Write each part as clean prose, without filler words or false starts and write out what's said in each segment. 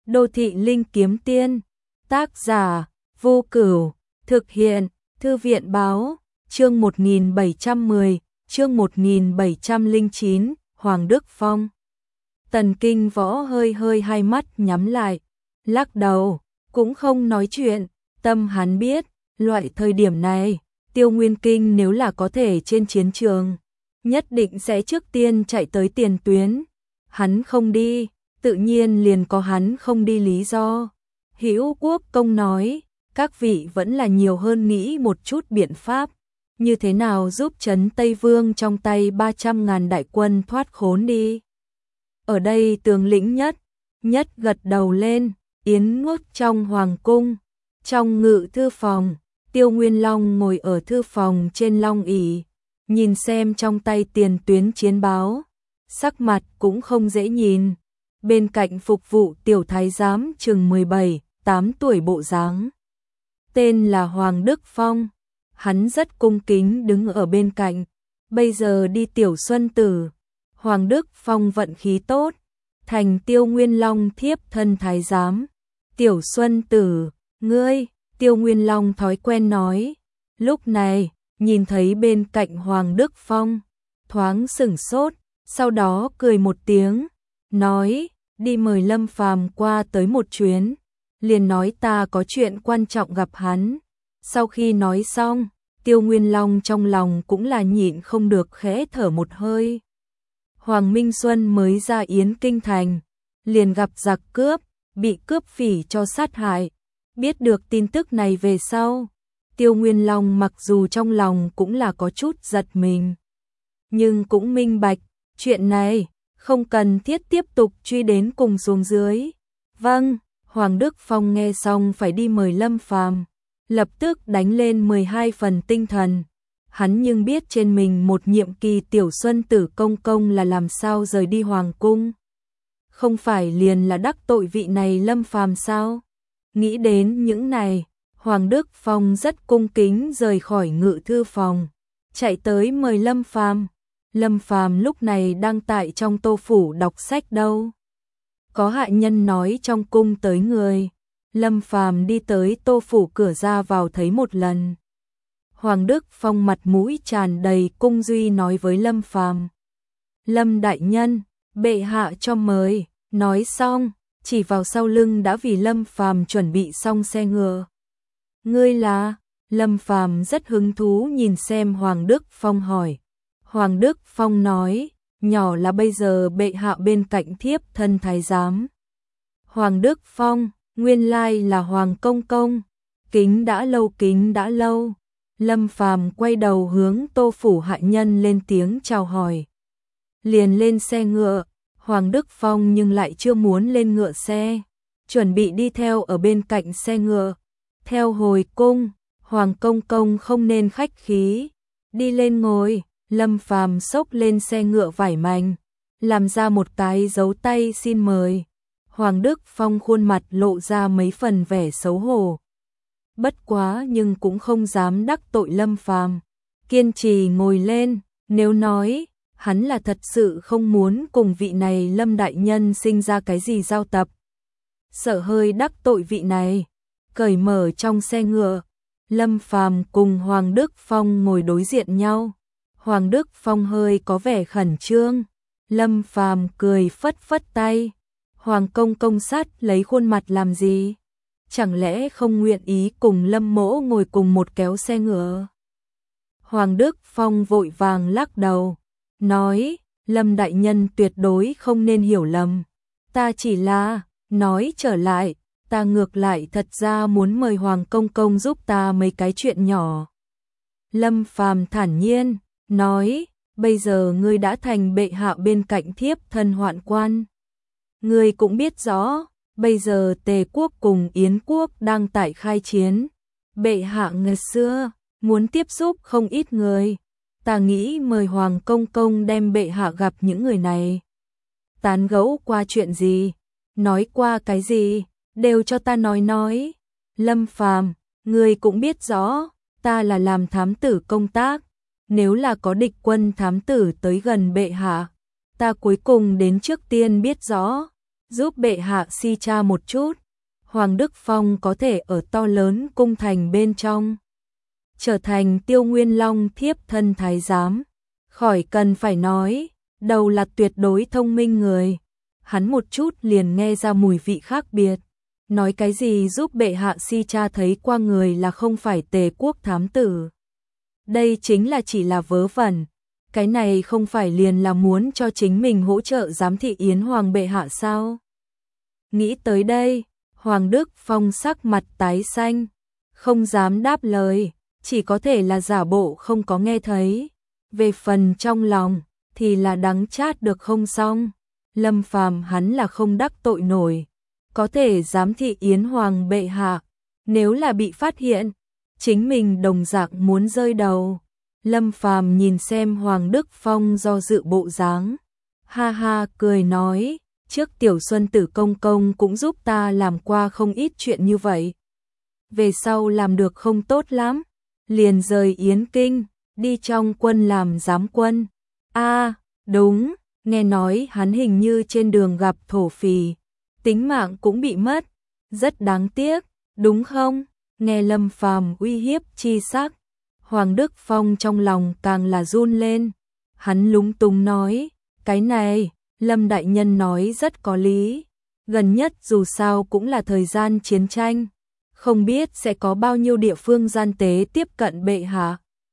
Đô thị linh kiếm tiên, tác giả, Vô Cửu, thực hiện, Thư viện báo, chương 1710, chương 1709, Hoàng Đức Phong. Tần Kinh Võ hơi hai mắt nhắm lại, lắc đầu, cũng không nói chuyện, tâm hắn biết, loại thời điểm này, Tiêu Nguyên Kinh nếu là có thể trên chiến trường, nhất định sẽ trước tiên chạy tới tiền tuyến. Hắn không đi, tự nhiên liền có hắn không đi lý do. Hữu Quốc Công nói, các vị vẫn là nhiều hơn nghĩ một chút biện pháp, như thế nào giúp trấn Tây Vương trong tay 300.000 đại quân thoát khốn đi. Ở đây tướng lĩnh nhất gật đầu lên, yến ngốt trong hoàng cung, trong ngự thư phòng, Tiêu Nguyên Long ngồi ở thư phòng trên long ỷ, nhìn xem trong tay tiền tuyến chiến báo, sắc mặt cũng không dễ nhìn. Bên cạnh phục vụ tiểu thái giám chừng 17-8 tuổi bộ dáng, tên là Hoàng Đức Phong, hắn rất cung kính đứng ở bên cạnh. Bây giờ đi tiểu xuân tử, Hoàng Đức Phong vận khí tốt, thành Tiêu Nguyên Long thiếp thân thái giám. Tiểu xuân tử, ngươi, Tiêu Nguyên Long thói quen nói. Lúc này, nhìn thấy bên cạnh Hoàng Đức Phong, thoáng sửng sốt, sau đó cười một tiếng, nói, đi mời Lâm Phàm qua tới một chuyến, liền nói ta có chuyện quan trọng gặp hắn. Sau khi nói xong, Tiêu Nguyên Long trong lòng cũng là nhịn không được khẽ thở một hơi. Hoàng Minh Xuân mới ra Yến Kinh Thành, liền gặp giặc cướp, bị cướp phỉ cho sát hại. Biết được tin tức này về sau, Tiêu Nguyên Long mặc dù trong lòng cũng là có chút giật mình, nhưng cũng minh bạch, chuyện này không cần thiết tiếp tục truy đến cùng xuống dưới. Vâng, Hoàng Đức Phong nghe xong phải đi mời Lâm Phàm, lập tức đánh lên 12 phần tinh thần. Hắn nhưng biết trên mình một nhiệm kỳ tiểu xuân tử công công là làm sao rời đi hoàng cung. Không phải liền là đắc tội vị này Lâm Phàm sao? Nghĩ đến những này, Hoàng Đức Phong rất cung kính rời khỏi ngự thư phòng, chạy tới mời Lâm Phàm. Lâm Phàm lúc này đang tại trong Tô phủ đọc sách đâu. Có hạ nhân nói trong cung tới người. Lâm Phàm đi tới Tô phủ cửa ra vào thấy một lần. Hoàng Đức Phong mặt mũi tràn đầy cung duy nói với Lâm Phàm: Lâm đại nhân, bệ hạ cho mời. Nói xong, chỉ vào sau lưng đã vì Lâm Phàm chuẩn bị xong xe ngựa. Ngươi là? Lâm Phàm rất hứng thú nhìn xem Hoàng Đức Phong hỏi. Hoàng Đức Phong nói, nhỏ là bây giờ bệ hạ bên cạnh thiếp thân thái giám. Hoàng Đức Phong, nguyên lai là Hoàng công công, kính đã lâu. Lâm Phàm quay đầu hướng Tô phủ hạ nhân lên tiếng chào hỏi. Liền lên xe ngựa, Hoàng Đức Phong nhưng lại chưa muốn lên ngựa xe, chuẩn bị đi theo ở bên cạnh xe ngựa. Theo hồi cung, Hoàng công công không nên khách khí, đi lên ngồi. Lâm Phàm xốc lên xe ngựa vải mảnh, làm ra một cái dấu tay xin mời. Hoàng Đức Phong khuôn mặt lộ ra mấy phần vẻ xấu hổ. Bất quá nhưng cũng không dám đắc tội Lâm Phàm, kiên trì ngồi lên, nếu nói hắn là thật sự không muốn cùng vị này Lâm đại nhân sinh ra cái gì giao tập, sợ hơi đắc tội vị này, cởi mở trong xe ngựa. Lâm Phàm cùng Hoàng Đức Phong ngồi đối diện nhau. Hoàng Đức Phong hơi có vẻ khẩn trương, Lâm Phàm cười phất tay. Hoàng công công sát lấy khuôn mặt làm gì? Chẳng lẽ không nguyện ý cùng Lâm mỗ ngồi cùng một kéo xe ngựa? Hoàng Đức Phong vội vàng lắc đầu, nói, Lâm đại nhân tuyệt đối không nên hiểu lầm. Ta chỉ là, nói trở lại, ta ngược lại thật ra muốn mời Hoàng công công giúp ta mấy cái chuyện nhỏ. Lâm Phàm thản nhiên nói, bây giờ ngươi đã thành bệ hạ bên cạnh thiếp thân hoạn quan. Ngươi cũng biết rõ, bây giờ Tề quốc cùng Yến quốc đang tại khai chiến. Bệ hạ ngày xưa, muốn tiếp xúc không ít người. Ta nghĩ mời Hoàng công công đem bệ hạ gặp những người này. Tán gẫu qua chuyện gì, nói qua cái gì, đều cho ta nói. Lâm Phàm, ngươi cũng biết rõ, ta là làm thám tử công tác. Nếu là có địch quân thám tử tới gần bệ hạ, ta cuối cùng đến trước tiên biết rõ, giúp bệ hạ si tra một chút. Hoàng Đức Phong có thể ở to lớn cung thành bên trong trở thành Tiêu Nguyên Long thiếp thân thái giám, khỏi cần phải nói, đầu là tuyệt đối thông minh người. Hắn một chút liền nghe ra mùi vị khác biệt. Nói cái gì giúp bệ hạ si tra thấy qua người là không phải Tề quốc thám tử. Đây chính là chỉ là vớ vẩn. Cái này không phải liền là muốn cho chính mình hỗ trợ giám thị Yến Hoàng bệ hạ sao? Nghĩ tới đây, Hoàng Đức Phong sắc mặt tái xanh, không dám đáp lời, chỉ có thể là giả bộ không có nghe thấy. Về phần trong lòng, thì là đắng chát được không xong. Lâm Phàm hắn là không đắc tội nổi, có thể giám thị Yến Hoàng bệ hạ, nếu là bị phát hiện, chính mình đồng dạng muốn rơi đầu. Lâm Phàm nhìn xem Hoàng Đức Phong do dự bộ dáng, ha ha cười nói, trước Tiểu Xuân Tử công công cũng giúp ta làm qua không ít chuyện như vậy. Về sau làm được không tốt lắm, liền rời Yến Kinh, đi trong quân làm giám quân. A, đúng, nghe nói hắn hình như trên đường gặp thổ phỉ, tính mạng cũng bị mất, rất đáng tiếc, đúng không? Nghe Lâm Phàm uy hiếp chi sắc, Hoàng Đức Phong trong lòng càng là run lên. Hắn lúng túng nói, cái này, Lâm đại nhân nói rất có lý, gần nhất dù sao cũng là thời gian chiến tranh, không biết sẽ có bao nhiêu địa phương gian tế tiếp cận bệ hạ.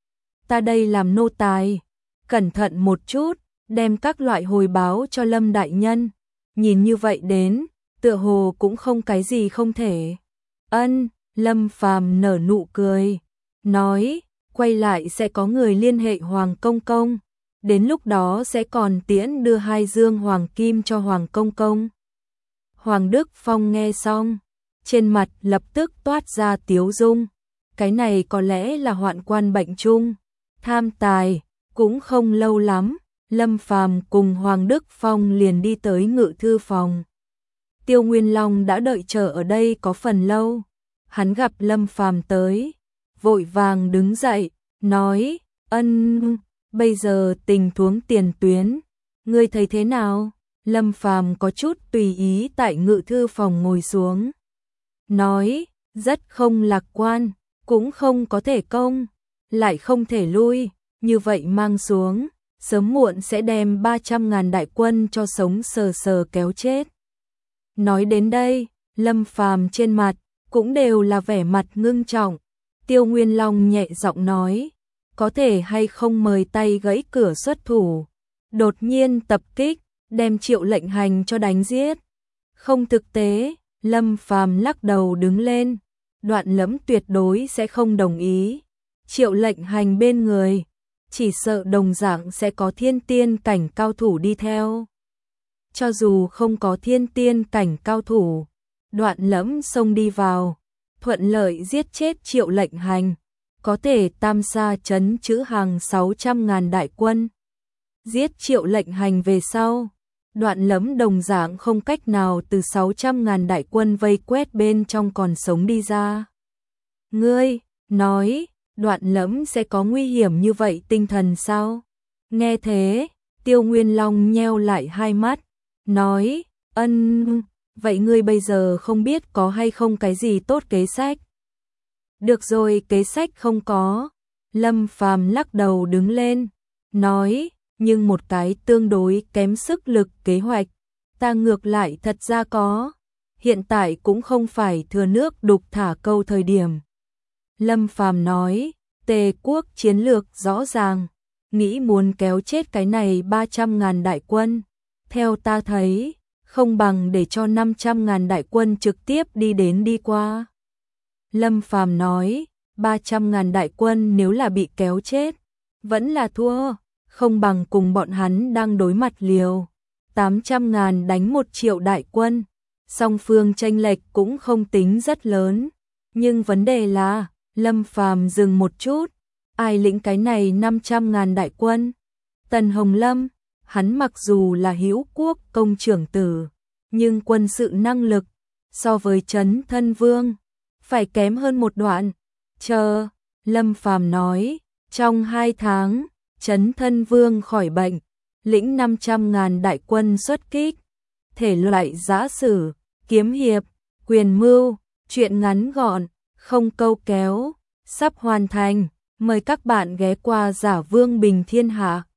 Ta đây làm nô tài, cẩn thận một chút, đem các loại hồi báo cho Lâm đại nhân. Nhìn như vậy đến, tựa hồ cũng không cái gì không thể. Ân, Lâm Phàm nở nụ cười, nói, quay lại sẽ có người liên hệ Hoàng công công, đến lúc đó sẽ còn tiễn đưa 2 dương hoàng kim cho Hoàng công công. Hoàng Đức Phong nghe xong, trên mặt lập tức toát ra tiếu dung, cái này có lẽ là hoạn quan bệnh chung, tham tài, cũng không lâu lắm, Lâm Phàm cùng Hoàng Đức Phong liền đi tới ngự thư phòng. Tiêu Nguyên Long đã đợi chờ ở đây có phần lâu, hắn gặp Lâm Phàm tới, vội vàng đứng dậy, nói, ân, bây giờ tình huống tiền tuyến, ngươi thấy thế nào? Lâm Phàm có chút tùy ý tại ngự thư phòng ngồi xuống, nói, rất không lạc quan, cũng không có thể công, lại không thể lui, như vậy mang xuống, sớm muộn sẽ đem 300.000 đại quân cho sống sờ sờ kéo chết. Nói đến đây, Lâm Phàm trên mặt cũng đều là vẻ mặt ngưng trọng. Tiêu Nguyên Long nhẹ giọng nói, có thể hay không mời tay gãy cửa xuất thủ, đột nhiên tập kích, đem Triệu Lệnh Hành cho đánh giết. Không thực tế, Lâm Phàm lắc đầu đứng lên, Đoạn Lẫm tuyệt đối sẽ không đồng ý. Triệu Lệnh Hành bên người, chỉ sợ đồng dạng sẽ có thiên tiên cảnh cao thủ đi theo. Cho dù không có thiên tiên cảnh cao thủ, Đoạn Lẫm xông đi vào, thuận lợi giết chết Triệu Lệnh Hành, có thể tam sa trấn chữ hàng 600.000 đại quân. Giết Triệu Lệnh Hành về sau, Đoạn Lẫm đồng dạng không cách nào từ 600.000 đại quân vây quét bên trong còn sống đi ra. Ngươi, nói, Đoạn Lẫm sẽ có nguy hiểm như vậy tinh thần sao? Nghe thế, Tiêu Nguyên Long nheo lại hai mắt, nói, ân, vậy ngươi bây giờ không biết có hay không cái gì tốt kế sách? Được rồi, kế sách không có. Lâm Phàm lắc đầu đứng lên, nói, nhưng một cái tương đối kém sức lực kế hoạch, ta ngược lại thật ra có. Hiện tại cũng không phải thừa nước đục thả câu thời điểm. Lâm Phàm nói, Tề quốc chiến lược rõ ràng, nghĩ muốn kéo chết cái này 300.000 đại quân. Theo ta thấy, không bằng để cho 500.000 đại quân trực tiếp đi đến đi qua. Lâm Phàm nói, 300.000 đại quân nếu là bị kéo chết, vẫn là thua, không bằng cùng bọn hắn đang đối mặt liều. 800.000 đánh 1 triệu đại quân, song phương chênh lệch cũng không tính rất lớn. Nhưng vấn đề là, Lâm Phàm dừng một chút, ai lĩnh cái này 500.000 đại quân? Tần Hồng Lâm, hắn mặc dù là Hữu Quốc công trưởng tử, nhưng quân sự năng lực, so với Trấn Thân Vương, phải kém hơn một đoạn. Chờ, Lâm Phàm nói, trong 2 tháng, Trấn Thân Vương khỏi bệnh, lĩnh 500.000 đại quân xuất kích, thể loại giã sử, kiếm hiệp, quyền mưu, truyện ngắn gọn, không câu kéo, sắp hoàn thành. Mời các bạn ghé qua Giả Vương Bình Thiên Hạ.